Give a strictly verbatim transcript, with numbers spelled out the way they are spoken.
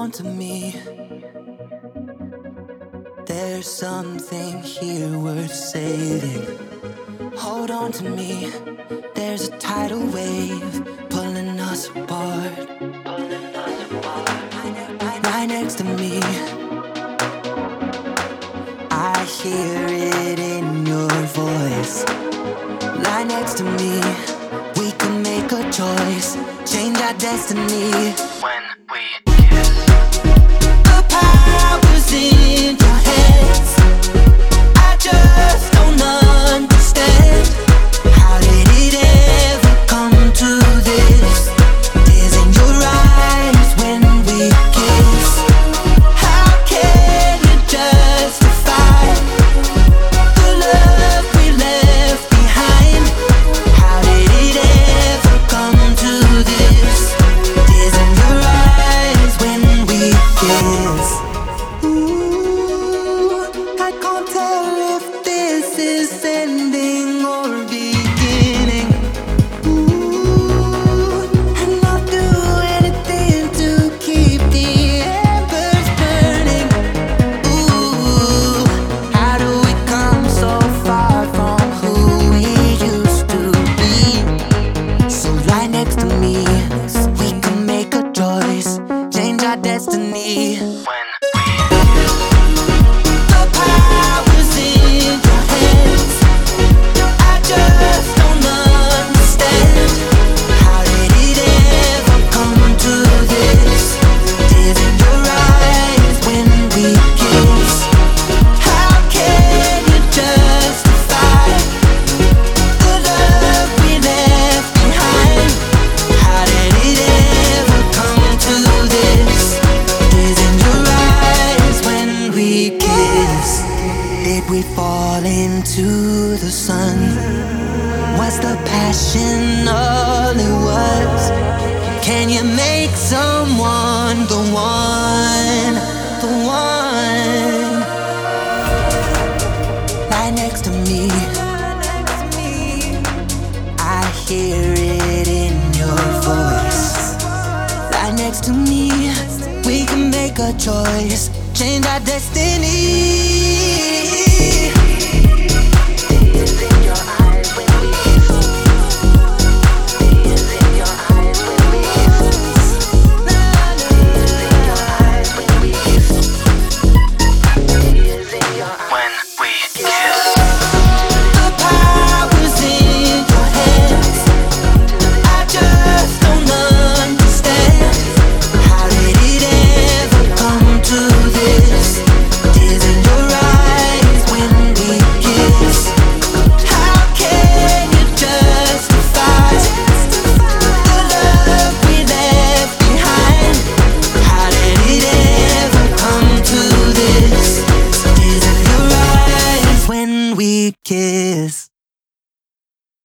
on to me. There's something here worth saving. Hold on to me. There's a tidal wave pulling us apart. Pulling us apart. Right next to me. I hear it in your voice. Lie next to me. We can make a choice, change our destiny. When we kiss, the power's in your hands. I just don't understand. How did it ever come to this? Tears in your eyes when we kiss. How can you justify the love we left behind? How did it ever come to this? Tears in your eyes when we kiss. Ooh, I can't tell if this is ending or beginning. Ooh, and I'll do anything to keep the embers burning. Ooh, how do we come so far from who we used to be? So lie next to me, we can make a choice, change our destiny. When the power's in your hands, I just don't understand. How did it ever come to this? Tears in your eyes when we kiss. How can you justify the love we left behind? How did it ever come to this? Tears in your eyes when we kiss. Did we fall into the sun? Was the passion all it was? Can you make someone the one, the one? Lie next to me. I hear it in your voice. Lie next to me. We can make a choice, change our destiny.